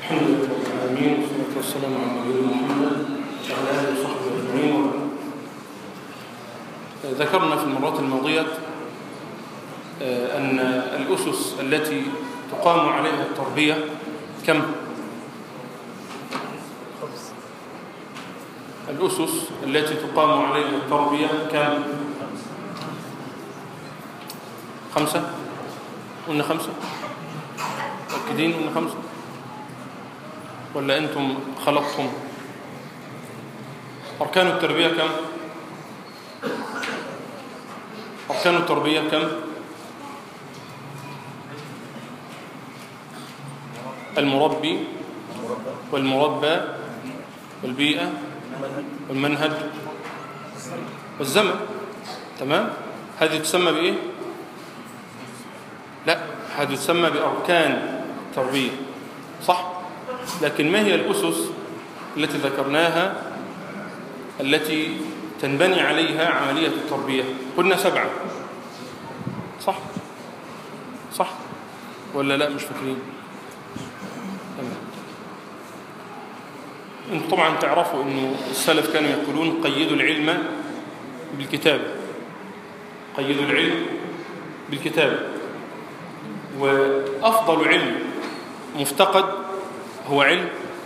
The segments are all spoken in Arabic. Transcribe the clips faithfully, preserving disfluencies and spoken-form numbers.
الحمد لله رب العالمين والصلاة والسلام على نبينا محمد وعلى آله وصحبه أجمعين. ذكرنا في المرات الماضية أن الأسس التي تقام عليها التربية كم؟ الأسس التي تقام عليها التربية كم؟ خمسة؟ قلنا خمسة؟ متأكدين قلنا خمسة؟ ولا أنتم خلطتم؟ أركان التربية كم؟ أركان التربية كم؟ المربي والمربى والبيئة والمنهج والزمن. تمام؟ هذه تسمى بإيه؟ لا، هذه تسمى بأركان تربية، صح؟ لكن ما هي الأسس التي ذكرناها التي تنبني عليها عملية التربية؟ قلنا سبعة، صح؟ صح؟ ولا لا مش فاكرين؟ تمام. انتم طبعا تعرفوا انه السلف كانوا يقولون قيدوا العلم بالكتابة، قيدوا العلم بالكتابة، وأفضل علم مفتقد هو علم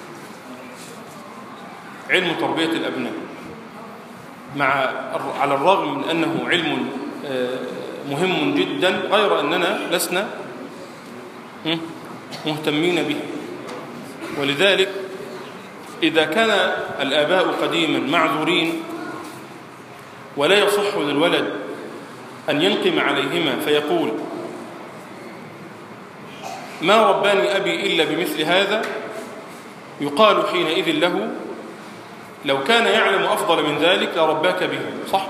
علم تربية الأبناء، مع على الرغم من أنه علم مهم جدا، غير أننا لسنا مهتمين به. ولذلك إذا كان الآباء قديما معذورين ولا يصح للولد أن ينقم عليهما فيقول ما رباني أبي إلا بمثل هذا، يقال حينئذ له لو كان يعلم أفضل من ذلك لرباك به. صح؟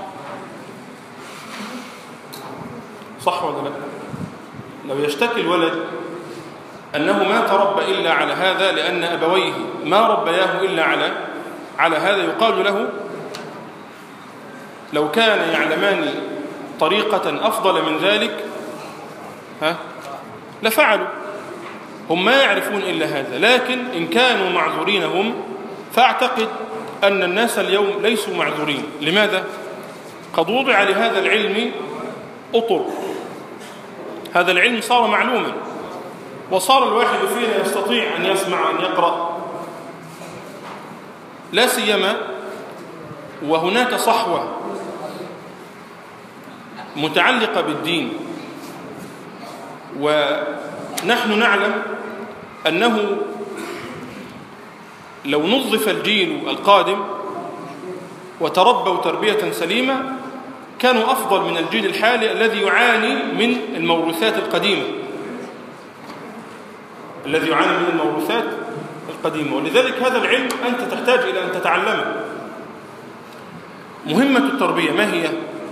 صح ولا لا؟ لو يشتكي الولد أنه ما تربى إلا على هذا لأن أبويه ما ربياه إلا على على هذا، يقال له لو كان يعلمان طريقة أفضل من ذلك ها لفعلوا. هم ما يعرفون إلا هذا، لكن إن كانوا معذورين هم، فأعتقد أن الناس اليوم ليسوا معذورين. لماذا؟ قد وضع لهذا العلم أطر، هذا العلم صار معلوما، وصار الواحد فينا يستطيع أن يسمع، أن يقرأ، لا سيما وهناك صحوة متعلقة بالدين. ونحن نعلم أنه لو نظف الجيل القادم وتربوا تربية سليمة كانوا أفضل من الجيل الحالي الذي يعاني من الموروثات القديمة الذي يعاني من الموروثات القديمة. ولذلك هذا العلم أنت تحتاج إلى أن تتعلمه. مهمة التربية ما هي؟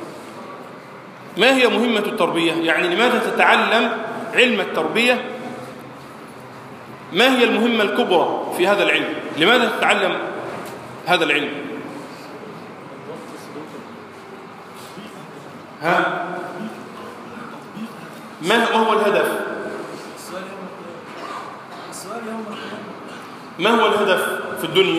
ما هي مهمة التربية؟ يعني لماذا تتعلم علم التربية؟ ما هي المهمة الكبرى في هذا العلم؟ لماذا تتعلم هذا العلم؟ ها؟ ما هو الهدف؟ ما هو الهدف في الدنيا؟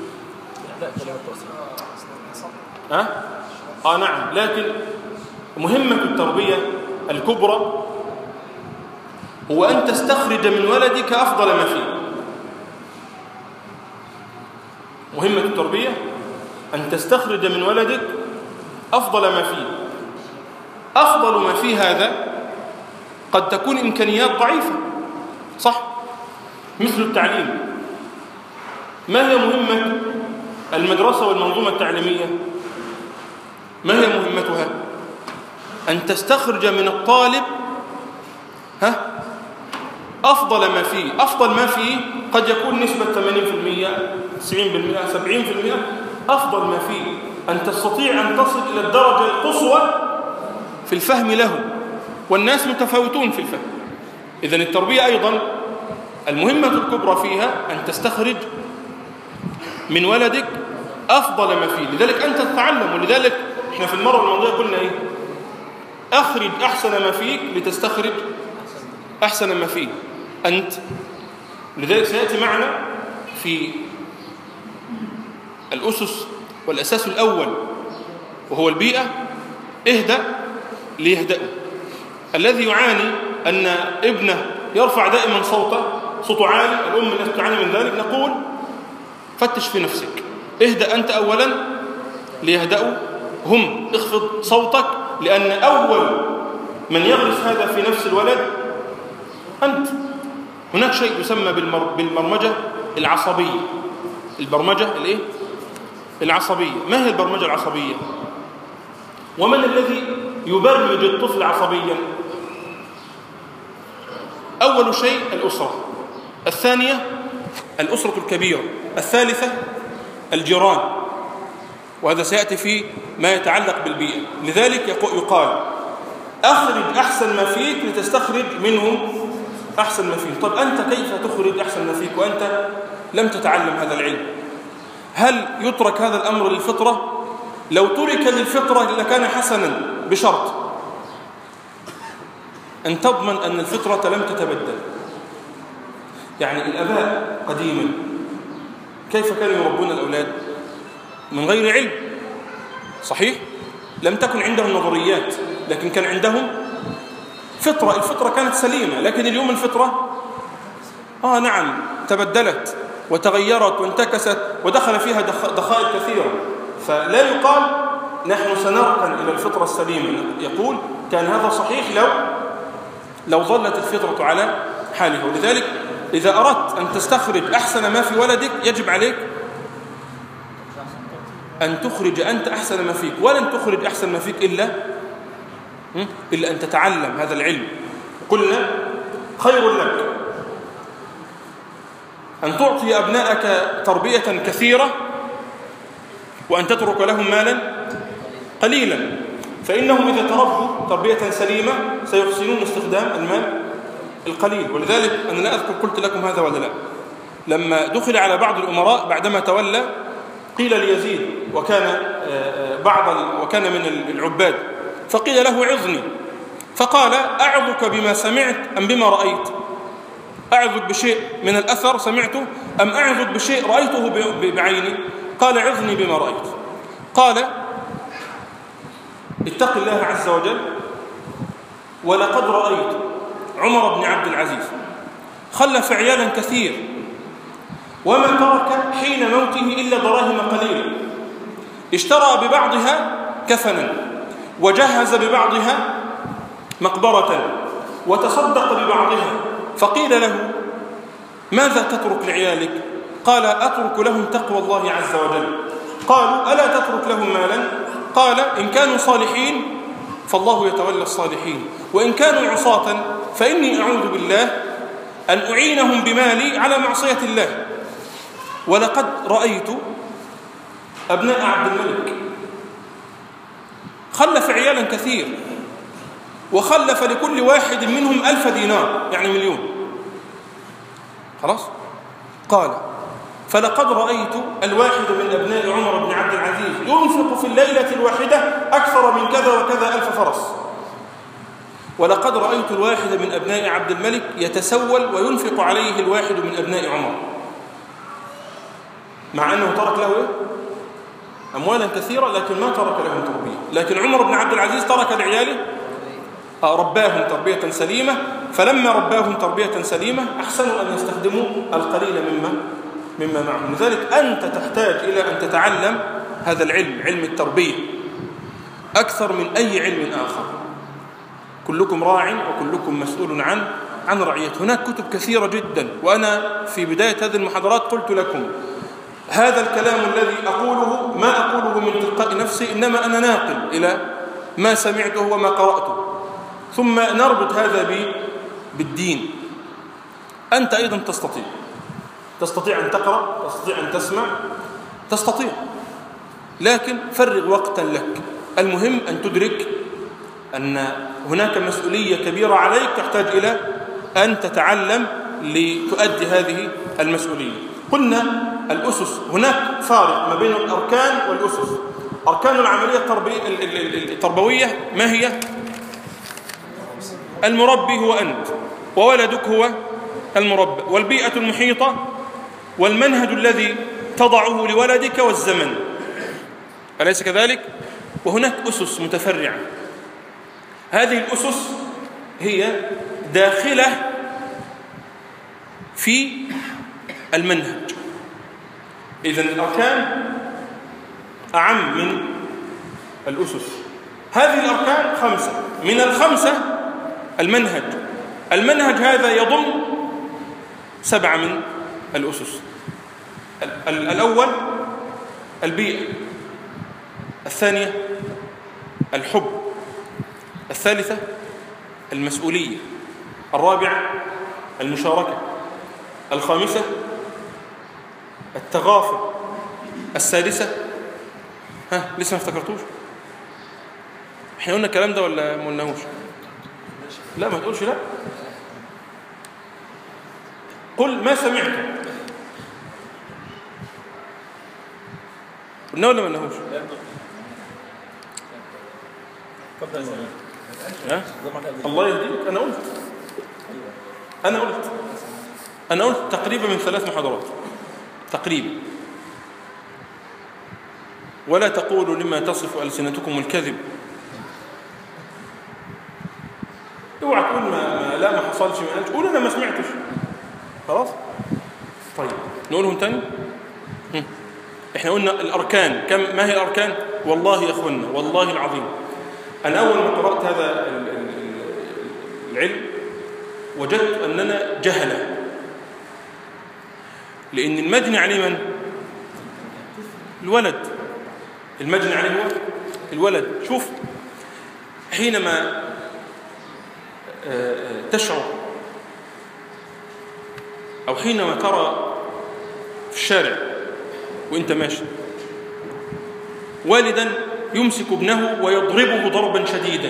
ها؟ آه نعم، لكن مهمة التربية الكبرى هو أن تستخرج من ولدك أفضل ما فيه. مهمة التربية أن تستخرج من ولدك أفضل ما فيه. أفضل ما فيه هذا قد تكون إمكانيات ضعيفة، صح؟ مثل التعليم. ما هي مهمة المدرسة والمنظومة التعليمية؟ ما هي مهمتها؟ أن تستخرج من الطالب ها أفضل ما فيه. أفضل ما فيه قد يكون نسبة ثمانين بالمئة، تسعين بالمئة، سبعين بالمئة. أفضل ما فيه أن تستطيع أن تصل إلى الدرجة القصوى في الفهم له، والناس متفاوتون في الفهم. إذن التربية أيضا المهمة الكبرى فيها أن تستخرج من ولدك أفضل ما فيه. لذلك أنت تتعلم. ولذلك إحنا في المرة الماضية قلنا إيه؟ أخرج أحسن ما فيك لتستخرج أحسن ما فيه. أنت لذلك سيأتي معنا في الأسس والأساس الأول وهو البيئة. اهدأ ليهدأوا. الذي يعاني أن ابنه يرفع دائما صوته صوته عالي، الأم التي تعاني من ذلك، نقول فتش في نفسك، اهدأ أنت أولا ليهدأوا هم. اخفض صوتك، لأن أول من يغرس هذا في نفس الولد أنت. هناك شيء يسمى بالمر... بالبرمجة العصبية. البرمجة الإيه؟ العصبية. ما هي البرمجة العصبية؟ ومن الذي يبرمج الطفل عصبيا؟ أول شيء الأسرة، الثانية الأسرة الكبيرة، الثالثة الجيران، وهذا سيأتي في ما يتعلق بالبيئة. لذلك يقال أخرج أحسن ما فيك لتستخرج منهم أحسن ما فيك. طب أنت كيف تخرج أحسن ما فيك وأنت لم تتعلم هذا العلم؟ هل يترك هذا الأمر للفطرة؟ لو ترك للفطرة لكان حسنا، بشرط أن تضمن أن الفطرة لم تتبدل. يعني الآباء قديما كيف كانوا يربون الأولاد؟ من غير علم، صحيح؟ لم تكن عندهم نظريات، لكن كان عندهم فطرة. الفطرة كانت سليمة، لكن اليوم الفطرة آه نعم تبدلت وتغيرت وانتكست ودخل فيها دخائل كثيرة. فلا يقال نحن سنركن إلى الفطرة السليمة، يقول كان هذا صحيح لو لو ظلت الفطرة على حالها. ولذلك إذا أردت أن تستخرج أحسن ما في ولدك يجب عليك أن تخرج أنت أحسن ما فيك، ولن تخرج أحسن ما فيك إلا إلا أن تتعلم هذا العلم. قلنا خير لك أن تعطي أبنائك تربية كثيرة وأن تترك لهم مالا قليلا، فإنهم إذا تربوا تربية سليمة سيحسنون استخدام المال القليل. ولذلك أنا لا أذكر قلت لكم هذا ولا لا، لما دخل على بعض الأمراء بعدما تولى قيل ليزيد وكان بعض وكان من العباد، فقيل له عظني، فقال أعظك بما سمعت أم بما رأيت؟ أعظك بشيء من الأثر سمعته أم أعظك بشيء رأيته بعيني؟ قال عظني بما رأيت. قال اتق الله عز وجل، ولقد رأيت عمر بن عبد العزيز خلف عيالا كثير وما ترك حين موته إلا دراهم قليلة، اشترى ببعضها كفنا وجهز ببعضها مقبرة وتصدق ببعضها. فقيل له ماذا تترك لعيالك؟ قال أترك لهم تقوى الله عز وجل. قالوا ألا تترك لهم مالا؟ قال إن كانوا صالحين فالله يتولى الصالحين، وإن كانوا عصاة فإني أعوذ بالله أن أعينهم بمالي على معصية الله. ولقد رأيت أبناء عبد الملك خلف عيالا كثير وخلف لكل واحد منهم ألف دينار، يعني مليون. خلاص؟ قال فلقد رأيت الواحد من أبناء عمر بن عبد العزيز ينفق في الليلة الواحدة أكثر من كذا وكذا ألف فرس، ولقد رأيت الواحد من أبناء عبد الملك يتسول وينفق عليه الواحد من أبناء عمر، مع أنه ترك له أموالا كثيرة لكن ما ترك لهم تربية. لكن عمر بن عبد العزيز ترك لعياله رباهم تربية سليمة، فلما رباهم تربية سليمة أحسنوا أن يستخدموا القليل مما مما معهم. لذلك أنت تحتاج إلى أن تتعلم هذا العلم، علم التربية، أكثر من أي علم آخر. كلكم راع وكلكم مسؤول عن عن رعيته. هناك كتب كثيرة جدا، وأنا في بداية هذه المحاضرات قلت لكم هذا الكلام الذي أقوله ما أقوله من تلقاء نفسي، إنما أنا ناقل إلى ما سمعته وما قرأته، ثم نربط هذا بالدين. أنت أيضا تستطيع تستطيع أن تقرأ، تستطيع أن تسمع، تستطيع، لكن فرغ وقتا لك. المهم أن تدرك أن هناك مسؤولية كبيرة عليك تحتاج إلى أن تتعلم لتؤدي هذه المسؤولية. قلنا الأسس، هناك فارق ما بين الأركان والأسس. أركان العملية التربوية ما هي؟ المربي هو أنت، وولدك هو المربى والبيئة المحيطة والمنهج الذي تضعه لولدك والزمن، أليس كذلك؟ وهناك أسس متفرعة، هذه الأسس هي داخلة في المنهج. إذن الأركان أعم من الأسس. هذه الأركان خمسة، من الخمسة المنهج. المنهج هذا يضم سبعة من الأسس. الأول البيئة، الثانية الحب، الثالثة المسؤولية، الرابعة المشاركة، الخامسة التغافل، السادسة ها لسه ما افتكرتوش؟ احنا قلنا الكلام ده ولا ما قلناهوش؟ لا ما تقولش لا، قل ما سمعته. قلنا ولا ما قلناهوش؟ ها الله يهديك، انا قلت انا قلت انا قلت تقريبا من ثلاث محاضرات تقريبا. ولا تقولوا لما تصف ألسنتكم الكذب. اوعى تقول ما, ما لا ما حصلش، ما قالش، قول انا ما سمعتش خلاص. طيب نقولهم تاني. احنا قلنا الاركان كم، ما هي الاركان؟ والله يا اخوانا والله العظيم انا اول ما قرات هذا العلم وجدت اننا جهله، لان المجني عليه من؟ الولد. المجني عليه هو الولد. شوف حينما تشعر أو حينما ترى في الشارع وإنت ماشي والدا يمسك ابنه ويضربه ضربا شديدا،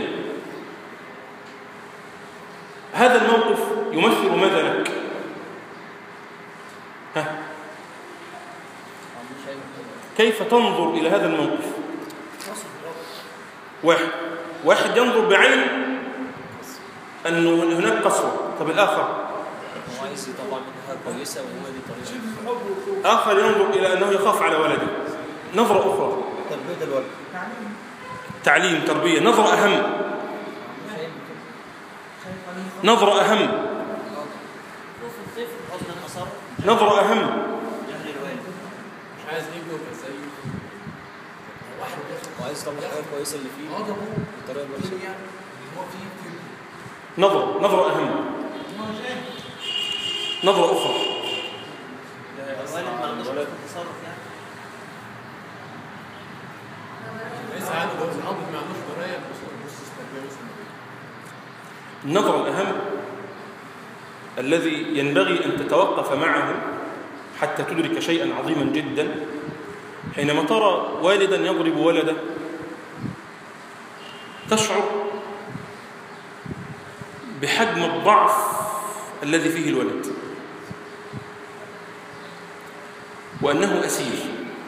هذا الموقف يمثل ماذا لك؟ ها؟ كيف تنظر إلى هذا الموقف؟ واحد واحد ينظر بعين أنه هناك قسوة. طب الآخر عايز يطلع منها كويسة وهو دي طريقة. آخر ينظر إلى أنه يخاف على ولده. نظرة أخرى تربية الولد، تعليم، تربية. نظرة أهم، نظرة أهم، نظرة أهم. مش عايز ابنه يبقى زيه، واحد وعايز يطلع حاجة كويسة اللي فيه بالطريقة كويسة. نظرة نظرة أهم، نظرة أخرى. الوالد ما عندوش تصرف يعني. ليس عنده جوز الأب ما عندوش براية النظرة الأهم الذي ينبغي أن تتوقف معه حتى تدرك شيئا عظيما جدا، حينما ترى والدا يضرب ولده تشعر بحجم الضعف الذي فيه الولد، وأنه أسير،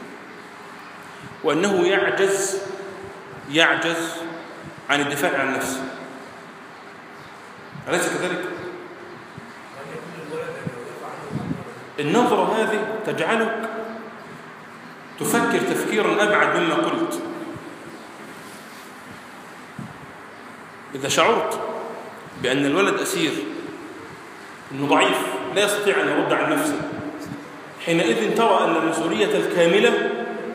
وأنه يعجز يعجز عن الدفاع عن نفسه. أليس كذلك؟ النظرة هذه تجعلك تفكر تفكيرا أبعد مما قلت. إذا شعرت بأن الولد أسير، أنه ضعيف لا يستطيع أن يرد عن نفسه، حينئذ ترى أن المسؤولية الكاملة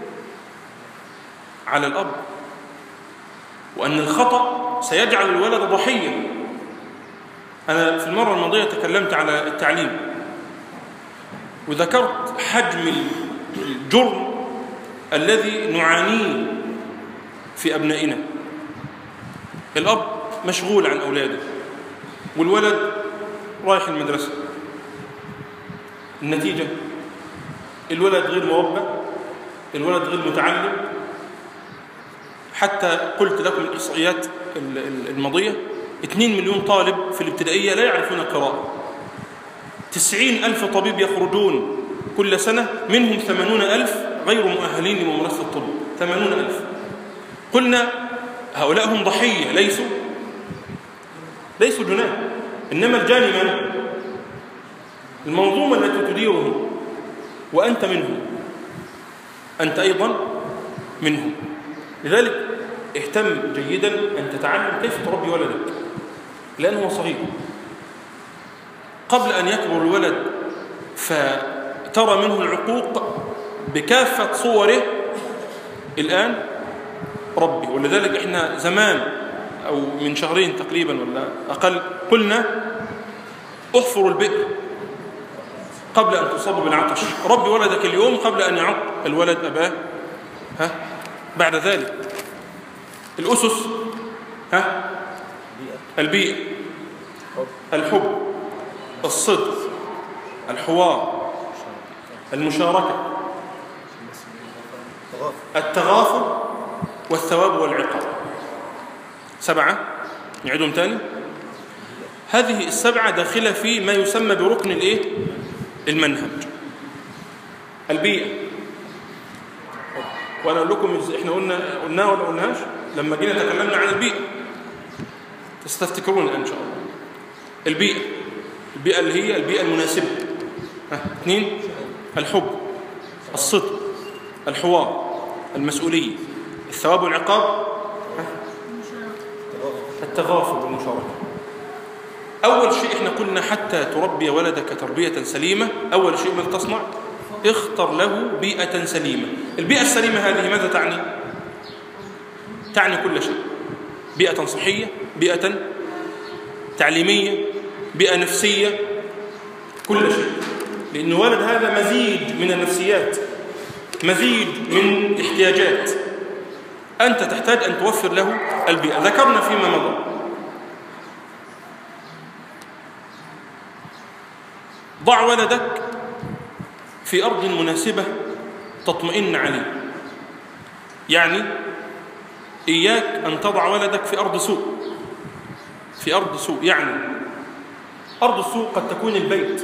على الأب، وأن الخطأ سيجعل الولد ضحية. أنا في المرة الماضية تكلمت على التعليم وذكرت حجم الجرم الذي نعانيه في أبنائنا. الأب مشغول عن أولاده والولد رايح المدرسة، النتيجة الولد غير مربى، الولد غير متعلم. حتى قلت لكم الإحصائيات الماضية اثنين مليون طالب في الابتدائية لا يعرفون القراءة، تسعين ألف طبيب يخرجون كل سنة، منهم ثمانون ألف غير مؤهلين لممارسة الطب. ثمانون ألف. قلنا هؤلاء هم ضحية، ليسوا ليسوا جناه. إنما الجاني من؟ المنظومة التي تديرهم وأنت منهم، أنت أيضا منهم. لذلك اهتم جيدا أن تتعلم كيف تربي ولدك لأنه صغير، قبل أن يكبر الولد فترى منه العقوق بكافة صوره. الآن ربي. ولذلك إحنا زمان أو من شهرين تقريبا ولا أقل قلنا احفروا البئر قبل أن تصاب بالعطش. ربي ولدك اليوم قبل أن يعق الولد أباه. ها بعد ذلك الأسس، ها البيئة، الحب، الصدق، الحوار، المشاركة، التغافل، والثواب والعقاب. سبعة نعيدهم تاني. هذه السبعة داخلة في ما يسمى بركن الايه؟ المنهج. البيئة، وانا اقول لكم احنا قلنا قلناها ولا قلناهاش لما جينا تكلمنا عن البيئة، تستفتكرون ان شاء الله. البيئة، البيئة اللي هي البيئة المناسبة. ها. اثنين الحب، الصدق، الحوار، المسؤولية، الثواب والعقاب، التغافل والمشاركة. أول شيء إحنا قلنا حتى تربي ولدك تربية سليمة، أول شيء ماذا تصنع؟ اختر له بيئة سليمة. البيئة السليمة هذه ماذا تعني؟ تعني كل شيء. بيئة صحية، بيئة تعليمية، بيئة نفسية، كل شيء. لأن ولد هذا مزيج من النفسيات، مزيج من الاحتياجات. أنت تحتاج أن توفر له البيئة. ذكرنا فيما مضى ضع ولدك في أرض مناسبة تطمئن عليه. يعني إياك أن تضع ولدك في أرض سوء. في أرض سوء يعني أرض السوء قد تكون البيت،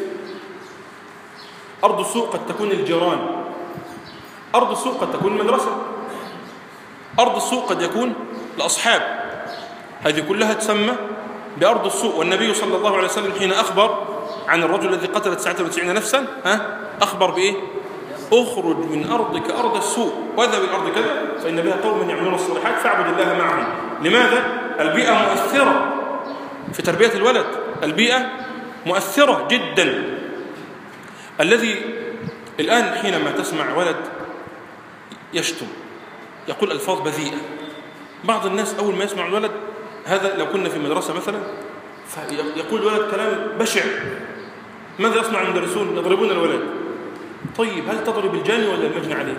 أرض السوء قد تكون الجيران، أرض السوء قد تكون المدرسة، أرض السوء قد يكون الأصحاب. هذه كلها تسمى بأرض السوء. والنبي صلى الله عليه وسلم حين أخبر عن الرجل الذي قتل تسعة وتسعين نفسا، ها أخبر بإيه؟ أخرج من أرضك أرض السوء واذهب إلى أرض كذا فإن بها قوم يعملون الصالحات فاعبد الله معهم. لماذا؟ البيئة مؤثرة في تربية الولد. البيئة مؤثرة جدا. الذي الآن حينما تسمع ولد يشتم، يقول ألفاظ بذيئة، بعض الناس أول ما يسمع الولد هذا، لو كنا في مدرسة مثلا فيقول الولد كلام بشع، ماذا يصنع المدرسون؟ يضربون الولد. طيب هل تضرب الجاني ولا المجني عليه؟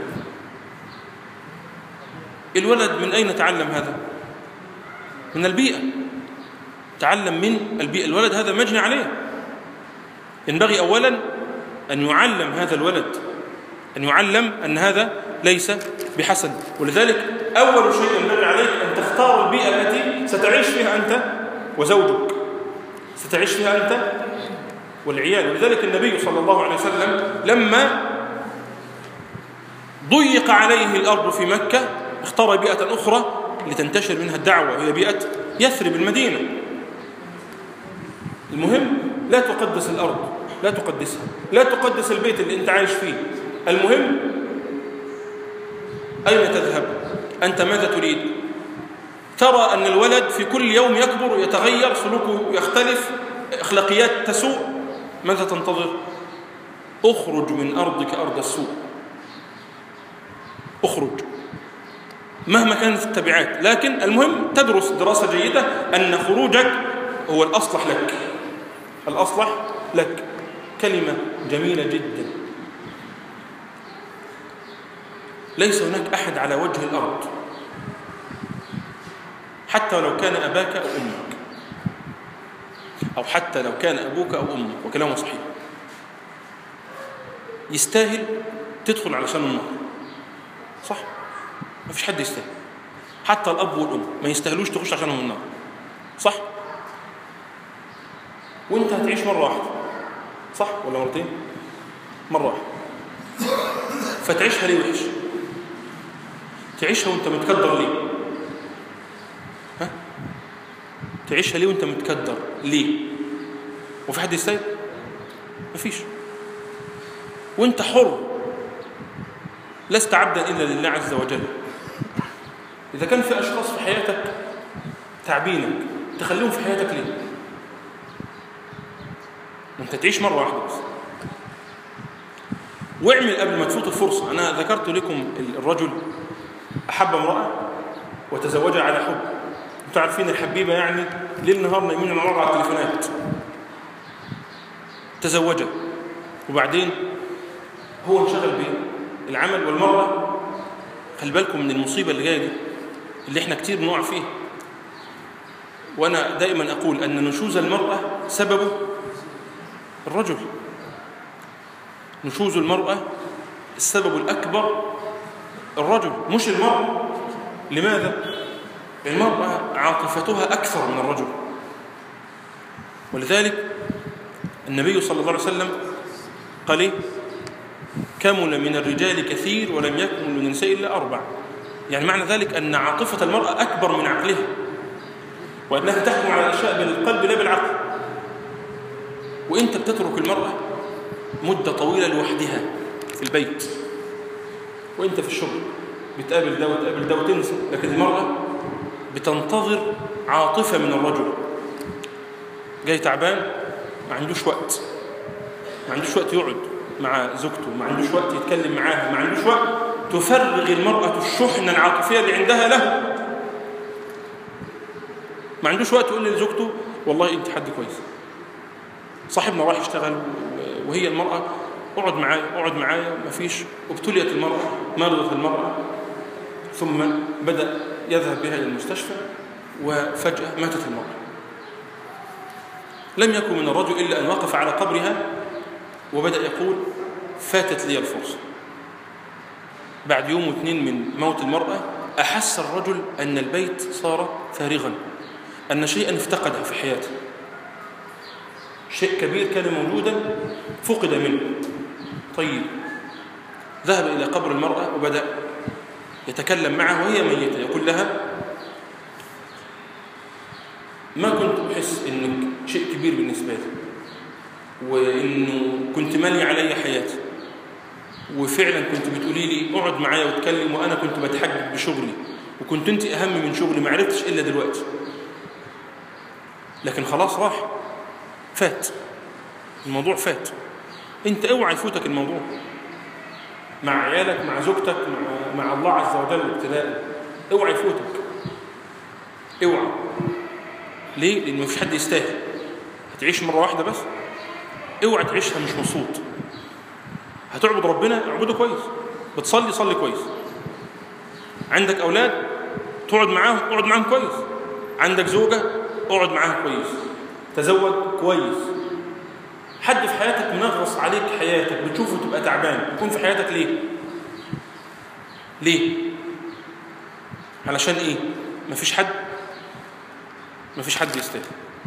الولد من أين تعلم هذا؟ من البيئة. تعلم من البيئة. الولد هذا مجني عليه. ينبغي أولا أن يعلم هذا الولد، أن يعلم أن هذا ليس بحسن. ولذلك أول شيء ينبغي عليك أن تختار البيئة التي ستعيش فيها أنت وزوجك، ستعيش فيها أنت والعيال. ولذلك النبي صلى الله عليه وسلم لما ضيق عليه الأرض في مكة اختار بيئة أخرى لتنتشر منها الدعوة، وهي بيئة يثرب المدينة. المهم لا تقدس الأرض، لا تقدسها، لا تقدس البيت اللي أنت عايش فيه. المهم أين تذهب؟ أنت ماذا تريد؟ ترى أن الولد في كل يوم يكبر ويتغير، سلوكه يختلف، أخلاقيات تسوء، ماذا تنتظر؟ اخرج من أرضك أرض السوء. اخرج مهما كانت التبعات، لكن المهم تدرس دراسة جيدة أن خروجك هو الأصلح لك. الأصلح لك كلمة جميلة جدا. ليس هناك أحد على وجه الأرض حتى لو كان أباك أو أمك، أو حتى لو كان أبوك أو أمك، وكلامه صحيح، يستاهل تدخل علشان النار. صح؟ ما فيش حد يستاهل، حتى الأب والأم ما يستاهلوش تخش عشانهم النار. صح؟ وانت هتعيش مرة واحدة، صح ولا مرتين؟ مرة واحدة. فتعيشها ليه وحش؟ تعيشها وانت متكدر ليه؟ ها؟ تعيشها ليه وانت متكدر ليه؟ وفي حد يستاهل؟ مفيش. وانت حر، لست عبدا إلا لله عز وجل. إذا كان في أشخاص في حياتك تعبينك، تخليهم في حياتك ليه؟ وانت تعيش مرة واحدة بس. واعمل قبل ما تفوت الفرصة. أنا ذكرت لكم الرجل أحب امرأة وتزوجها على حب. انتوا عارفين الحبيبة يعني ليل نهار نايمين على على التليفونات. تزوجها وبعدين هو انشغل بالعمل. والمرأة خلي بالكم من المصيبة اللي جاية دي اللي احنا كتير بنقع فيها. وأنا دائما أقول أن نشوز المرأة سببه الرجل. نشوز المرأة السبب الأكبر الرجل مش المرأة. لماذا؟ المرأة عاطفتها أكثر من الرجل، ولذلك النبي صلى الله عليه وسلم قال إيه؟ كمل من الرجال كثير ولم يكمل من النساء إلا أربع. يعني معنى ذلك أن عاطفة المرأة أكبر من عقلها، وأنها تحكم على الأشياء بالقلب لا بالعقل. وإنت بتترك المرأة مدة طويلة لوحدها في البيت، وإنت في الشغل بتقابل ده وتقابل ده وتنسى. لكن المرأة بتنتظر عاطفة من الرجل. جاي تعبان ما عندوش وقت، ما عندوش وقت يقعد مع زوجته، ما عندوش وقت يتكلم معاها، ما عندوش وقت. تفرغ المرأة الشحنة العاطفية اللي عندها له. ما عندوش وقت يقول لزوجته والله أنت حد كويس، صاحبنا راح يشتغل وهي المرأة اقعد معايا اقعد معايا ما فيش. وابتليت المرأة، مرضت المرأة، ثم بدأ يذهب بها إلى المستشفى وفجأة ماتت المرأة. لم يكن من الرجل إلا أن وقف على قبرها وبدأ يقول فاتت لي الفرصة. بعد يوم واثنين من موت المرأة أحس الرجل أن البيت صار فارغا، أن شيئا افتقده في حياته، شيء كبير كان موجودا فقد منه. طيب ذهب إلى قبر المرأة وبدأ يتكلم معها وهي ميتة، يقول لها ما كنت أحس إنك شيء كبير بالنسبة لي، وإنه كنت مالي علي حياتي، وفعلا كنت بتقولي لي اقعد معايا واتكلم، وأنا كنت بتحجج بشغلي، وكنت أنت أهم من شغلي، ما عرفتش إلا دلوقتي. لكن خلاص راح، فات الموضوع، فات. أنت اوعى يفوتك الموضوع مع عيالك، مع زوجتك، مع, مع الله عز وجل وابتلاء. اوعى يفوتك، اوعى. ليه؟ لأن مفيش حد يستاهل. هتعيش مرة واحدة بس، اوعى تعيشها مش مبسوط. هتعبد ربنا اعبده كويس، بتصلي صلي كويس، عندك أولاد تقعد معاهم اقعد معاهم كويس، عندك زوجة اقعد معاها كويس، تزوج كويس. حد في حياتك منغص عليك حياتك بتشوفه تبقى تعبان، يكون في حياتك ليه؟ ليه؟ علشان ايه؟ مفيش حد مفيش حد يستاهل.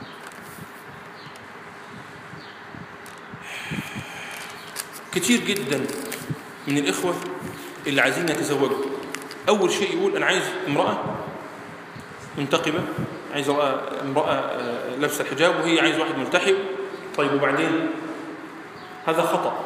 كتير جدا من الإخوة اللي عايزين يتزوجوا أول شيء يقول أنا عايز امرأة منتقبة، عايز امرأة لابسة الحجاب، وهي عايز واحد ملتحب. طيب وبعدين؟ هذا خطأ،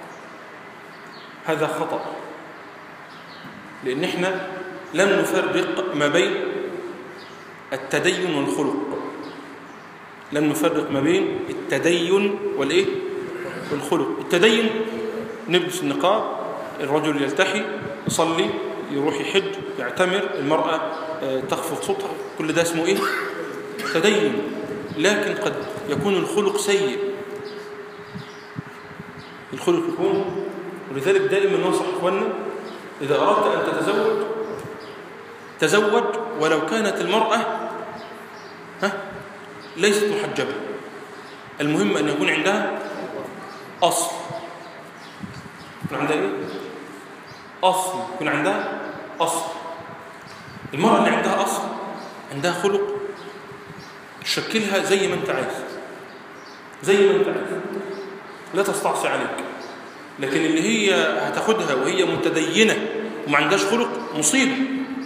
هذا خطأ، لأن احنا لم نفرق ما بين التدين والخلق. لم نفرق ما بين التدين والإيه؟ والخلق. التدين نلبس النقاب، الرجل يلتحي، يصلي، يروح يحج، يعتمر، المرأة تخفض صوتها، كل ده اسمه إيه؟ تدين. لكن قد يكون الخلق سيء، الخلق يكون. ولذلك دائما ننصح إخواننا إذا أردت أن تتزوج تزوج ولو كانت المرأة ها ليست محجبة. المهم أن يكون عندها أصل، يكون عندها إيه؟ أصل، يكون عندها أصل. المرأة اللي عندها أصل عندها خلق، تشكلها زي ما أنت عايز، زي ما أنت عايز، لا تستعصي عليك. لكن اللي هي هتاخدها وهي متدينة وما عندهاش خلق مصيبة،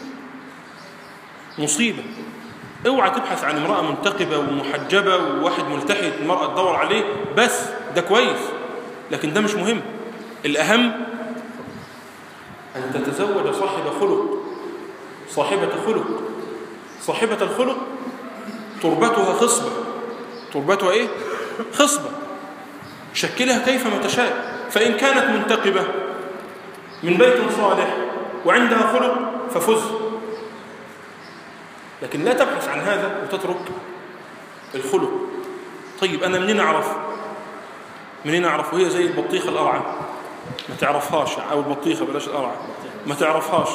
مصيبة. اوعى تبحث عن امرأة منتقبة ومحجبة وواحد ملتحي المرأة تدور عليه بس، ده كويس، لكن ده مش مهم. الأهم أن تتزوج صاحب خلق، صاحبة خلق. صاحبة الخلق تربتها خصبة، تربتها إيه؟ خصبة، شكلها كيفما تشاء. فإن كانت منتقبة من بيت صالح وعندها خلق ففز، لكن لا تبحث عن هذا وتترك الخلق. طيب أنا منين أعرف؟ منين أعرف وهي زي البطيخة القرعة؟ ما تعرفهاش، أو البطيخة بلاش القرعة، ما تعرفهاش.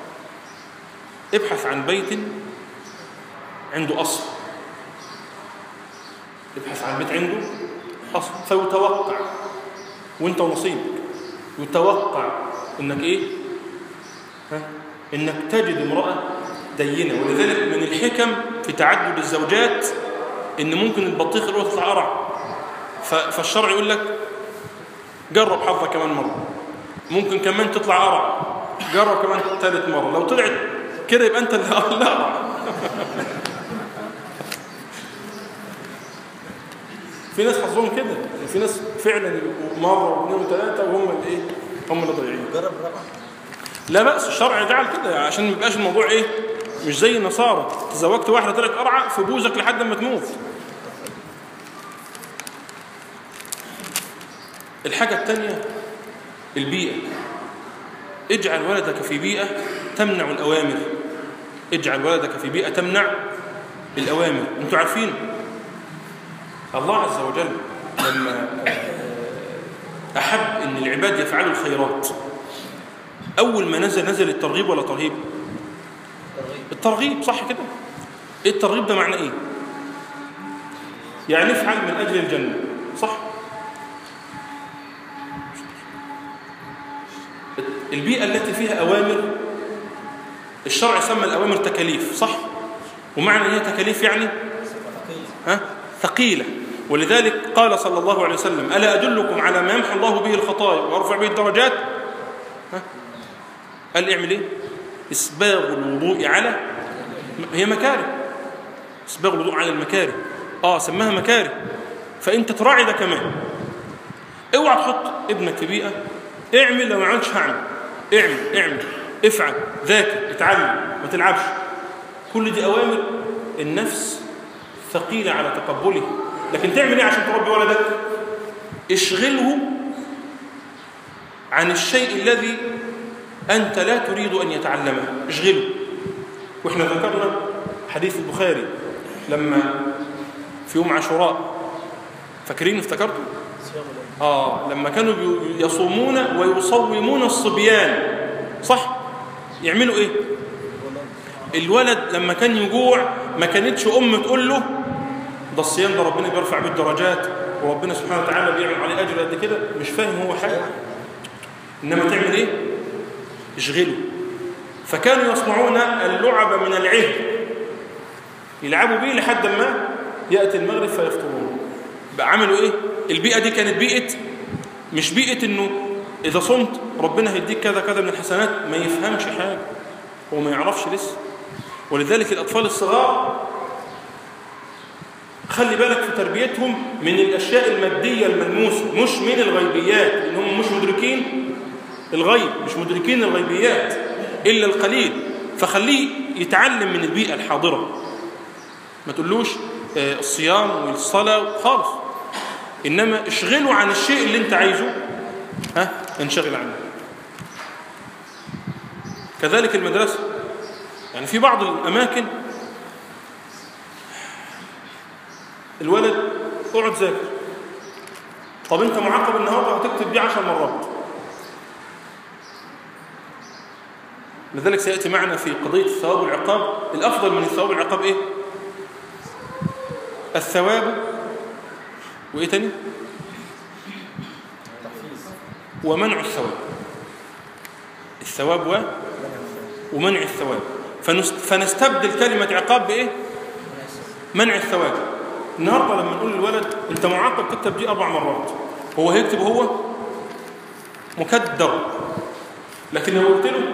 ابحث عن بيت عنده أصل، ابحث عن بيت عنده أصل، فيتوقع وانت ونصيبك يتوقع انك ايه؟ ها؟ انك تجد امرأة دينة. ولذلك من الحكم في تعدد الزوجات ان ممكن البطيخ الاولى تطلع قرع، فالشرع يقول لك جرب حظك كمان مرة، ممكن كمان تطلع قرع، جرب كمان ثالث مرة، لو طلعت كده يبقى انت اللي قرع. في ناس حظهم كده، في ناس فعلا مرة واثنين وثلاثة وهم اللي ايه؟ هم اللي ضايعين. جرب الرابعة. لا بأس، الشرع جعل كده عشان ما يبقاش الموضوع ايه؟ مش زي النصارى، تزوجت واحدة طلعت قرعة في بوزك لحد ما تموت. الحاجة الثانية البيئة. اجعل ولدك في بيئة تمنع الأوامر، اجعل ولدك في بيئة تمنع الأوامر. انتوا عارفين الله عز وجل لما أحب أن العباد يفعلوا الخيرات، أول ما نزل نزل الترغيب ولا ترهيب؟ الترغيب، صح كده؟ إيه الترغيب ده معنى إيه؟ يعني افعل من أجل الجنة، صح؟ البيئة التي فيها أوامر، الشرع سمى الأوامر تكاليف، صح؟ ومعنى هي تكاليف يعني ها؟ ثقيلة. ولذلك قال صلى الله عليه وسلم ألا أدلكم على ما يمحو الله به الخطايا ويرفع به الدرجات؟ ها؟ قال اعمل ايه؟ اسباغ الوضوء على، هي مكاره، اسباغ الوضوء على المكاره، اه سماها مكاره، فانت تراعي ده كمان. اوعى تحط ابنك في بيئة اعمل لو ما عملتش هعمل، اعمل اعمل افعل ذاكر اتعلم ما تلعبش. كل دي اوامر النفس ثقيلة على تقبله. لكن تعمل ايه عشان تربي ولدك؟ اشغله عن الشيء الذي أنت لا تريد أن يتعلمه، اشغله. وإحنا ذكرنا حديث البخاري لما في يوم عاشوراء، فاكرين افتكرتوا؟ آه لما كانوا يصومون ويصومون الصبيان، صح؟ يعملوا إيه؟ الولد لما كان يجوع ما كانتش أم تقول له ده الصيام ده ربنا بيرفع بيه الدرجات وربنا سبحانه وتعالى بيعمل عليه أجر قد كده، مش فاهم هو حاجة. إنما تعمل إيه؟ اشغله. فكانوا يصنعون اللعب من العهد، يلعبوا بيه لحد ما يأتي المغرب فيفطرون. بقى عملوا إيه؟ البيئة دي كانت بيئة، مش بيئة إنه إذا صمت ربنا هيديك كذا كذا من الحسنات، ما يفهمش حاجة وما يعرفش لسه. ولذلك الأطفال الصغار خلي بالك في تربيتهم من الأشياء المادية الملموسة، مش من الغيبيات، لأنهم مش مدركين الغيب، مش مدركين الغيبيات إلا القليل. فخليه يتعلم من البيئة الحاضرة، ما تقولوش الصيام والصلاة خالص، إنما اشغله عن الشيء اللي انت عايزه ها انشغل عنه. كذلك المدرسة، يعني في بعض الأماكن الولد اقعد ذاكر، طب انت معاقب النهارده هتكتب دي عشر مرات. لذلك سيأتي معنا في قضية الثواب والعقاب، الأفضل من الثواب والعقاب إيه؟ الثواب وإيه تاني؟ ومنع الثواب. الثواب و... ومنع الثواب. فنست... فنستبدل كلمة عقاب بإيه؟ منع الثواب. النهاردة لما نقول للولد أنت معاقب تكتب دي أربع مرات، هو هيكتب هو مكدر. لكن لو قلت له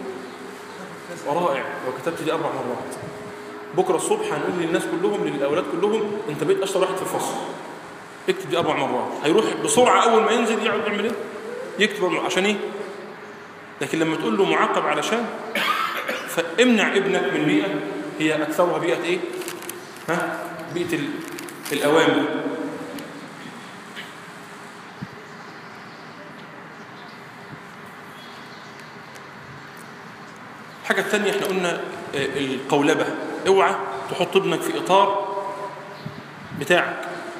رائع لو كتبت دي أربع مرات، بكرة الصبح هنقول للناس كلهم للأولاد كلهم أنت بقيت أشطر واحد في الفصل، اكتب دي أربع مرات، هيروح بسرعة أول ما ينزل يقعد يعمل إيه؟ يكتب عشان ايه؟ لكن لما تقول له معاقب علشان، فامنع ابنك من بيئة هي أكثرها بيئة ايه؟ ها؟ بيئة الأوامر. الحاجة الثانية احنا قلنا القولبة. اوعى تحط ابنك في إطار بتاعك.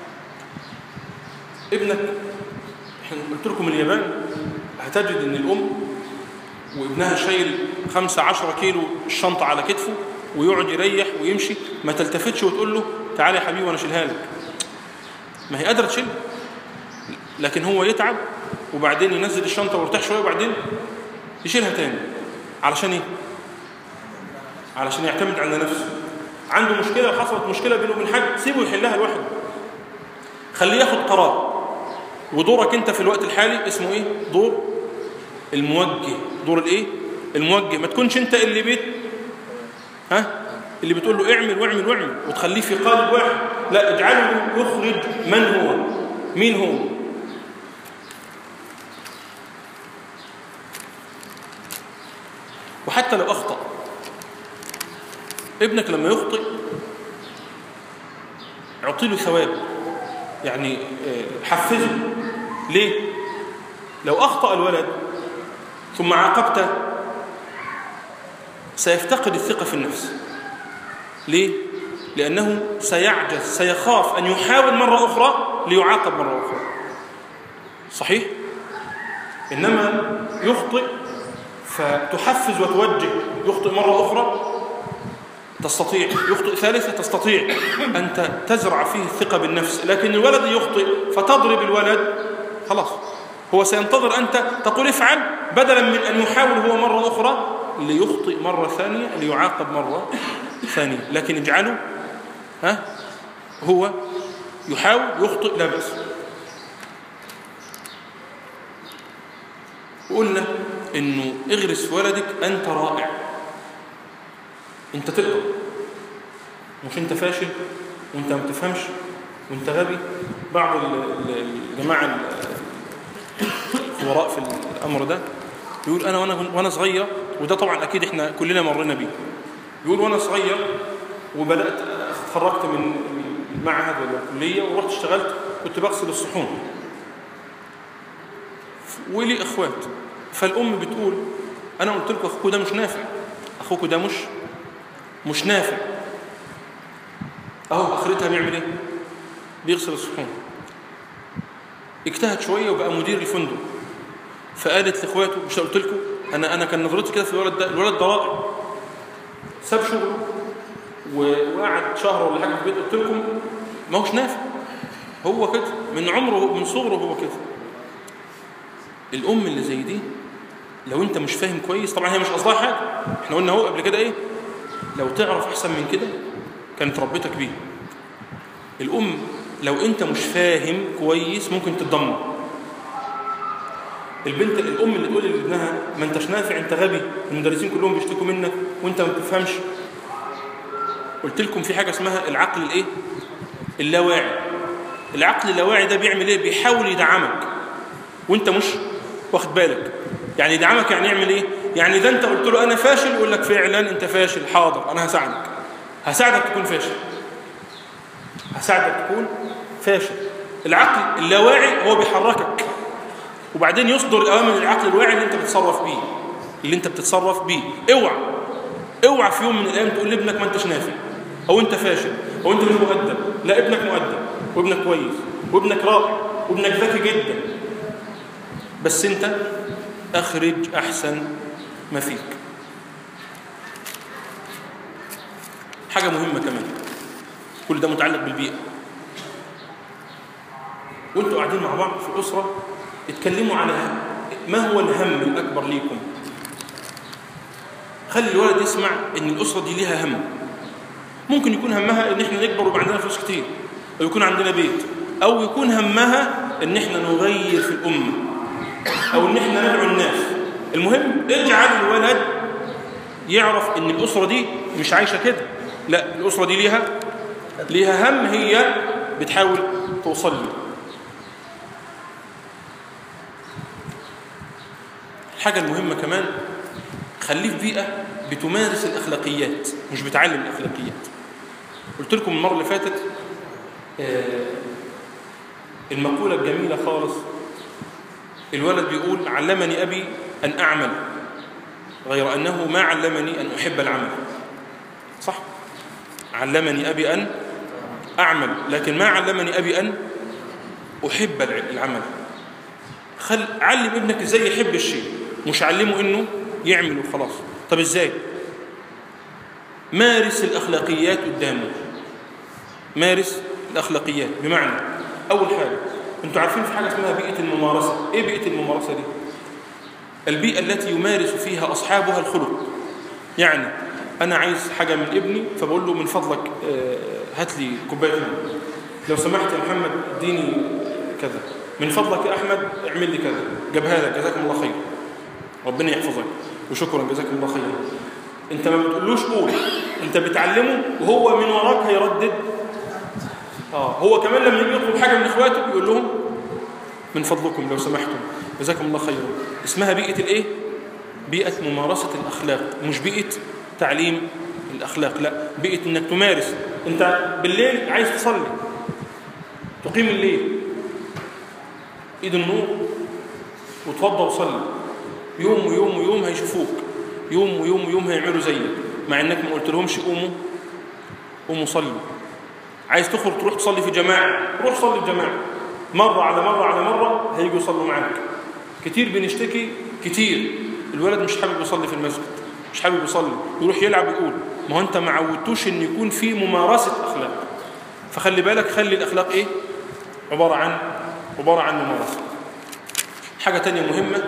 ابنك، احنا قلت لكم اليابان هتجد ان الأم وابنها شايل خمسة عشرة كيلو الشنطة على كتفه ويقعد يريح ويمشي، ما تلتفتش وتقول له تعالى يا حبيبي وانا اشيلها لك. ما هي قادرة تشيلها، لكن هو يتعب وبعدين ينزل الشنطة ويرتاح شوية وبعدين يشيلها تاني. علشان ايه؟ علشان يعتمد على نفسه. عنده مشكلة، حصلت مشكلة بينه وبين حد، سيبه يحلها لوحده. خليه ياخد قرار. ودورك انت في الوقت الحالي اسمه ايه؟ دور الموجه. دور الايه؟ الموجه. ما تكونش انت اللي بيت ها اللي بتقول له اعمل واعمل واعمل وتخليه في قالب واحد. لا، اجعله يخرج من هو، مين هو. وحتى لو اخطأ ابنك، لما يخطئ اعطي له ثواب، يعني حفزه. ليه؟ لو اخطأ الولد ثم عاقبته سيفتقد الثقة في النفس. ليه؟ لأنه سيعجز، سيخاف أن يحاول مرة أخرى ليعاقب مرة أخرى. صحيح؟ إنما يخطئ فتحفز وتوجه. يخطئ مرة أخرى تستطيع، يخطئ ثالثة تستطيع أنت تزرع فيه الثقة بالنفس. لكن الولد يخطئ فتضرب الولد، خلاص هو سينتظر أنت تقول افعل، بدلا من أن يحاول هو مرة أخرى ليخطئ مرة ثانية ليعاقب مرة ثانية. لكن اجعله ها هو يحاول يخطئ لا بأس. وقلنا إنه اغرس في ولدك أنت رائع، أنت تقدر، مش أنت فاشل وأنت ما بتفهمش وأنت غبي. بعض الجماعة الخبراء في الأمر ده يقول أنا وأنا وأنا صغير، وده طبعا أكيد إحنا كلنا مرينا بيه. يقول وأنا صغير وبدأت اتخرجت من المعهد ولا الكلية ورحت اشتغلت، كنت بغسل الصحون ولي أخوات. فالأم بتقول أنا قلت لكم أخوكوا ده مش نافع، أخوكوا ده مش مش نافع. أهو آخرتها بيعمل إيه؟ بيغسل الصحون. اجتهد شوية وبقى مدير الفندق. فقالت لإخواته مش قلت لكم أنا أنا كان نظرتي كده في الولد ده، الولد ده رائع. ساب شغله وقعد شهر ولا حاجة في البيت. قلت لكم ما هوش نافع، هو كده من عمره من صغره هو كده. الأم اللي زي دي لو أنت مش فاهم كويس، طبعا هي مش قصدها حاجة، احنا قلنا هو قبل كده إيه، لو تعرف أحسن من كده كانت ربتك بيه. الأم لو أنت مش فاهم كويس ممكن تتدمر. البنت الأم اللي تقول لابنها ما أنتش نافع، أنت غبي، المدرسين كلهم بيشتكوا منك وأنت ما بتفهمش. قلت لكم في حاجة اسمها العقل الإيه؟ اللاواعي. العقل اللاواعي ده بيعمل إيه؟ بيحاول يدعمك وأنت مش واخد بالك. يعني يدعمك يعني يعمل إيه؟ يعني إذا أنت قلت له أنا فاشل يقول لك فعلا أنت فاشل، حاضر أنا هساعدك، هساعدك تكون فاشل، هساعدك تكون فاشل. العقل اللاواعي هو بيحركك وبعدين يصدر الأوامر العقل الواعي اللي أنت بتتصرف بيه، اللي أنت بتتصرف بيه. اوعى اوعى في يوم من الأيام تقول لابنك ما أنتش نافع أو أنت فاشل أو أنت مش مؤدب. لا، ابنك مؤدب وابنك كويس وابنك رائع وابنك ذكي جدا، بس أنت أخرج أحسن ما فيك. حاجة مهمة كمان، كل ده متعلق بالبيئة. وانتوا قاعدين مع بعض في أسرة اتكلموا على ما هو الهم الأكبر ليكم. خلي الولد يسمع ان الأسرة دي ليها هم. ممكن يكون همها ان احنا نكبر ويبقى عندنا فلوس كتير، او يكون عندنا بيت، او يكون همها ان احنا نغير في الأمة، او ان احنا ندعو الناس. المهم اجعل الولد يعرف ان الأسرة دي مش عايشة كده، لا، الأسرة دي ليها ليها هم هي بتحاول توصل له. الحاجة المهمة كمان، خليه في بيئة بتمارس الأخلاقيات مش بتعلم الأخلاقيات. قلت لكم المرة اللي فاتت المقولة الجميلة خالص، الولد بيقول علمني أبي أن أعمل غير أنه ما علمني أن أحب العمل. صح؟ علمني أبي أن أعمل لكن ما علمني أبي أن أحب العمل. خل علم ابنك إزاي يحب الشيء، مش علمه إنه يعمل وخلاص. طب إزاي؟ مارس الأخلاقيات قدامه، مارس الأخلاقيات. بمعنى أول حاجة، أنتوا عارفين في حاجة اسمها بيئة الممارسة. إيه بيئة الممارسة دي؟ البيئة التي يمارس فيها أصحابها الخلق. يعني أنا عايز حاجة من ابني فبقول له من فضلك هات لي كوباية ماء، لو سمحت يا محمد اديني كذا، من فضلك يا أحمد اعمل لي كذا، جابها لك جزاكم الله خير، ربنا يحفظك وشكرا جزاكم الله خير. أنت ما بتقولوش قول، أنت بتعلمه وهو من وراك هيردد. آه هو كمان لما يجي يطلب حاجة من إخواته يقول لهم من فضلكم لو سمحتم جزاكم الله خير. اسمها بيئة الإيه؟ بيئة ممارسة الأخلاق، مش بيئة تعليم الأخلاق، لا، بيئة إنك تمارس. أنت بالليل عايز تصلي، تقيم الليل، إيد النور وتوضى وصلي. يوم ويوم ويوم هيشوفوك، يوم ويوم ويوم هيعملوا زيك، مع إنك ما قلت لهمش قوموا قوموا صلوا. عايز تخرج تروح تصلي في جماعة، روح صلي في جماعة. مرة على مرة على مرة هيجوا يصلوا معاك. كتير بنشتكي، كتير الولد مش حابب يصلي في المسجد، مش حابب يصلي، يروح يلعب يقول ما هو أنت ما عودتوش إن يكون في ممارسة أخلاق. فخلي بالك، خلي الأخلاق إيه؟ عبارة عن عبارة عن ممارسة. حاجة تانية مهمة،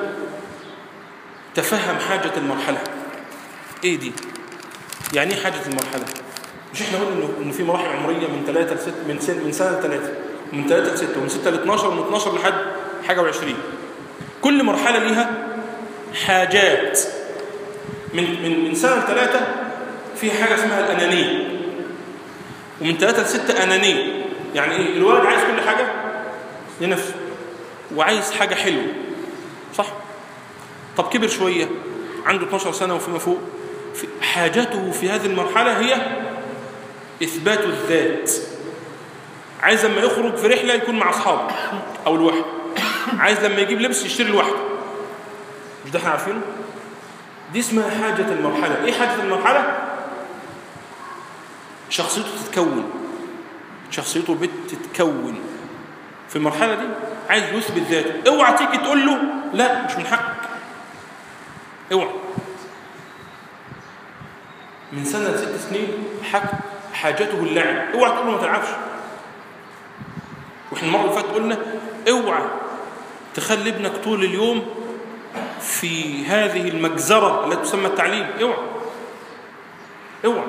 تفهم حاجة المرحلة. إيه دي؟ يعني إيه حاجة المرحلة؟ مش إحنا قلنا إنه إنه في مراحل عمرية من ثلاثة لست، من سنة من سنة لثلاثة، ومن ثلاثة لستة، ومن ستة لاثناشر، ومن اثناشر لحد حاجة وعشرين. كل مرحلة ليها حاجات. من من من سنة لثلاثة في حاجة اسمها الأنانية، ومن ثلاثة لستة أنانية. يعني إيه؟ الولد عايز كل حاجة لنفسه وعايز حاجة حلوة، صح؟ طب كبر شوية، عنده اثناشر سنة وفيما فوق، في حاجته في هذه المرحلة هي إثبات الذات. عايز لما يخرج في رحلة يكون مع أصحابه أو لوحده، عايز لما يجيب لبس يشتري لوحده. مش ده احنا عارفينه؟ دي اسمها حاجة المرحلة. إيه حاجة المرحلة؟ شخصيته تتكون، شخصيته بتتكون في المرحلة دي. عايز يثبت ذاته، اوعى تيجي تقول له لا مش من حقك، اوعى. من سنة لست سنين حق حاجته اللعب، اوعى تقول له ما تلعبش. واحنا المرة اللي فاتت قلنا اوعى تخلي ابنك طول اليوم في هذه المجزرة التي تسمى التعليم، اوعى اوعى.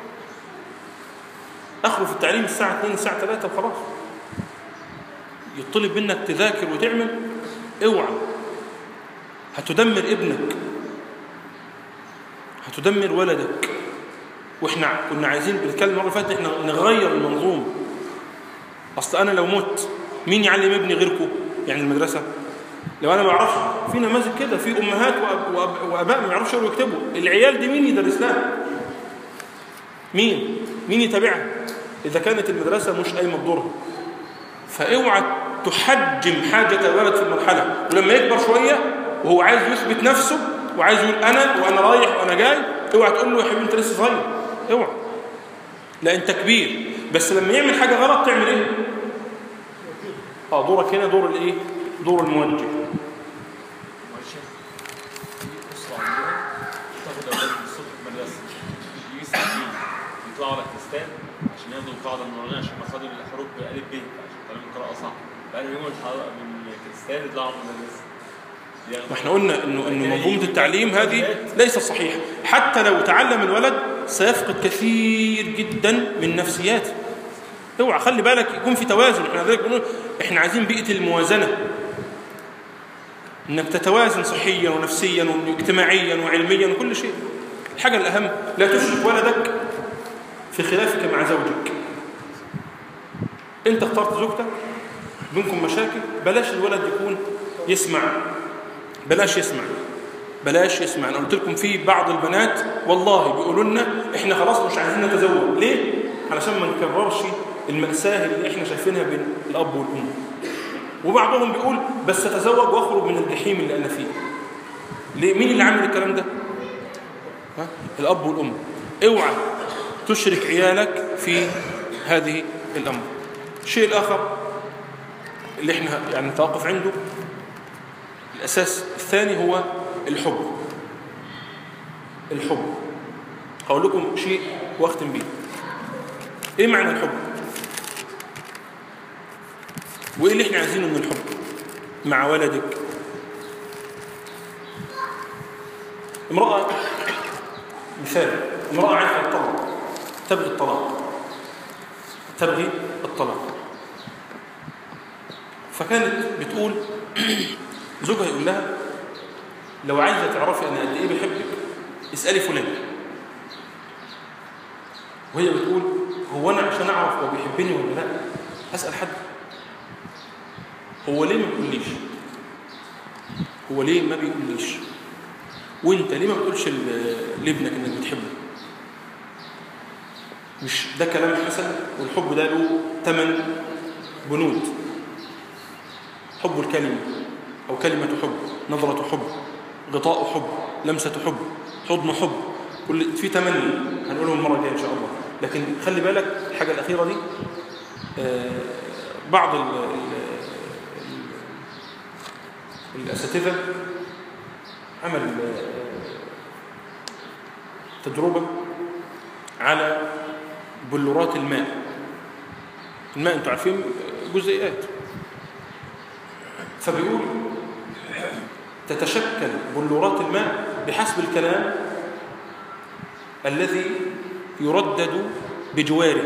اخره في التعليم الساعة اثنين الساعة ثلاثة وخلاص. يطلب منك تذاكر وتعمل، اوعى. هتدمر ابنك، هتدمر ولدك. واحنا كنا عايزين بالكلمة المرة اللي فاتت احنا نغير المنظومة. اصل انا لو مت مين يعلم ابني غيركم؟ يعني المدرسة. لو انا ما اعرفش، في نماذج كده، في امهات وأب وأب واباء ما يعرفوش يقروا ويكتبوا، العيال دي مين يدرس لها؟ مين؟ مين يتابعها؟ اذا كانت المدرسة مش قايمة بدورها. فاوعى تحجم حاجة الولد في المرحلة، ولما يكبر شوية وهو عايز يثبت نفسه وعايز يقول انا وانا رايح وانا جاي، اوعى تقول له يا حبيبي انت لسه صغير، اوعى. لا انت كبير، بس لما يعمل حاجة غلط تعمل ايه؟ اه دورك هنا دور الايه؟ دور الموجه. يطلعوا على الكريستال عشان ياخدوا القاعده النورانيه، عشان مصادر الحروف بألف ب، عشان تعلموا القراءه صح. بقى يوم من الكريستال يطلعوا من المدرسه. واحنا قلنا انه انه منظومه التعليم هذه ليست صحيحه. حتى لو تعلم الولد سيفقد كثير جدا من نفسياته. اوعى، خلي بالك يكون في توازن. احنا ذلك بنقول احنا عايزين بيئه الموازنه، انك تتوازن صحيا ونفسيا واجتماعيا وعلميا وكل شيء. الحاجه الاهم لا تشرك ولدك في خلافك مع زوجك. انت اخترت زوجتك، بينكم مشاكل، بلاش الولد يكون يسمع، بلاش يسمع. بلاش يسمع. أنا قلت لكم في بعض البنات والله بيقولوا لنا إحنا خلاص مش عايزين نتزوج. ليه؟ علشان ما نكررش المأساة اللي إحنا شايفينها بين الأب والأم. وبعضهم بيقول بس أتزوج وأخرج من الجحيم اللي أنا فيه. ليه؟ مين اللي عمل الكلام ده؟ ها؟ الأب والأم. اوعى تشرك عيالك في هذه الأمر. الشيء الآخر اللي احنا يعني نتوقف عنده، الأساس الثاني هو الحب. الحب هقول لكم شيء واختم بيه. ايه معنى الحب؟ وايه اللي احنا عايزينه من الحب مع ولدك؟ امرأة مثال، امرأة عايزة الطلاق، تبغي الطلاق تبغي الطلاق فكانت بتقول زوجها يقول لها لو عايزة تعرفي أنا قد إيه بحبك اسألي فلان. وهي بتقول هو أنا عشان أعرف هو بيحبني ولا لا أسأل حد؟ هو ليه ما بيقوليش؟ هو ليه ما بيقوليش؟ وانت ليه ما بتقولش لابنك انك بتحبه؟ مش ده كلام حسن؟ والحب ده له ثمان بنود. حب الكلمة أو كلمة حب، نظرة حب، غطاء حب، لمسة حب، حضن حب، كل في ثمانية هنقولهم المرة الجاية إن شاء الله. لكن خلي بالك الحاجة الأخيرة دي آه بعض ال ال الأساتذة عمل تجربة على بلورات الماء. الماء انتوا عارفين جزيئات، فبيقول تتشكل بلورات الماء بحسب الكلام الذي يردد بجواره.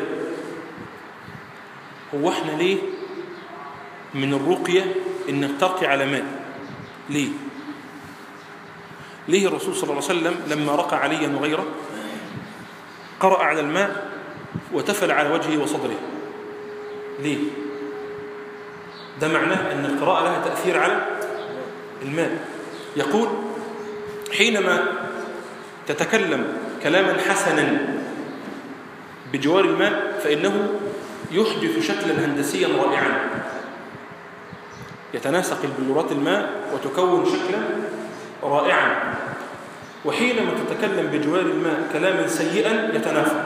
هو احنا ليه من الرقية انك ترقي على ماء؟ ليه؟ ليه الرسول صلى الله عليه وسلم لما رقى عليا وغيره قرأ على الماء وتفل على وجهه وصدره؟ ليه؟ ده معناه أن القراءة لها تأثير على الماء. يقول حينما تتكلم كلاما حسنا بجوار الماء فإنه يحدث شكلا هندسيا رائعا، يتناسق البلورات الماء وتكون شكلا رائعا. وحينما تتكلم بجوار الماء كلاما سيئا يتنافى.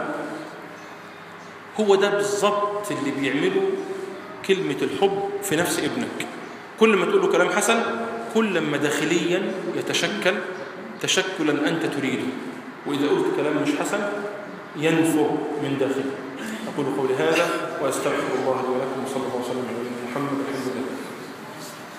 هو ده بالضبط اللي بيعمله كلمة الحب في نفس ابنك. كل ما تقول له كلام حسن كل ما داخليا يتشكل تشكلا أنت تريده، وإذا قلت كلام مش حسن ينفر من داخله. أقول قولي هذا وأستغفر الله لي ولكم وصلى الله وسلم على محمد الحمد لله.